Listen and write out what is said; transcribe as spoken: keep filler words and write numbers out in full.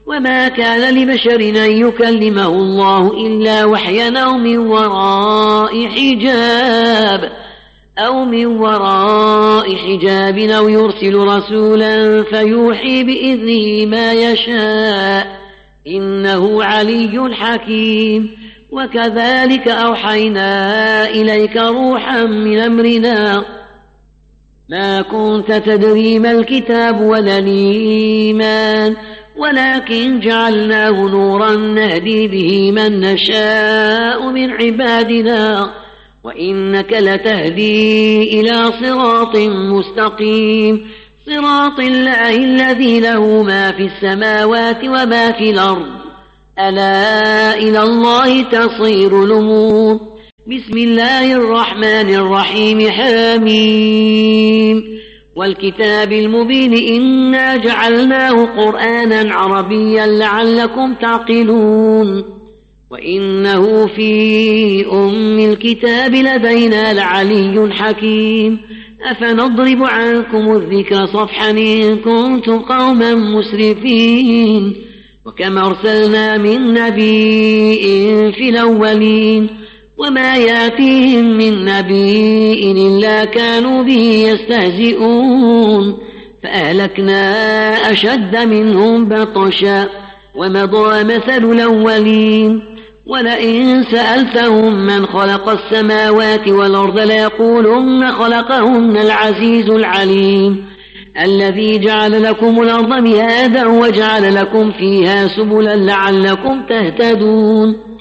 وما كان لبشر أن يكلمه الله إلا وحيا أو من وراء حجاب أو من وراء حجاب أو يرسل رسولا فيوحي بإذنه ما يشاء إنه علي حكيم. وكذلك أوحينا إليك روحا من أمرنا ما كنت تدري ما الكتاب ولا الإيمان ولكن جعلناه نورا نهدي به من نشاء من عبادنا وإنك لتهدي إلى صراط مستقيم صراط الله الذي له ما في السماوات وما في الأرض ألا إلى الله تصير الأمور. بسم الله الرحمن الرحيم حميم والكتاب المبين إنا جعلناه قرآنا عربيا لعلكم تعقلون وإنه في أم الكتاب لدينا لعلي حكيم. أفنضرب عنكم الذكر صفحا إن كنتم قوما مسرفين وكم أرسلنا من نبي في الأولين وما يأتيهم من نبي إلا كانوا به يستهزئون فأهلكنا أشد منهم بطشا ومضى مثل الأولين ولئن سألتهم من خلق السماوات والأرض ليقولن خلقهن العزيز العليم الذي جعل لكم الأرض مهادا وجعل لكم فيها سبلا لعلكم تهتدون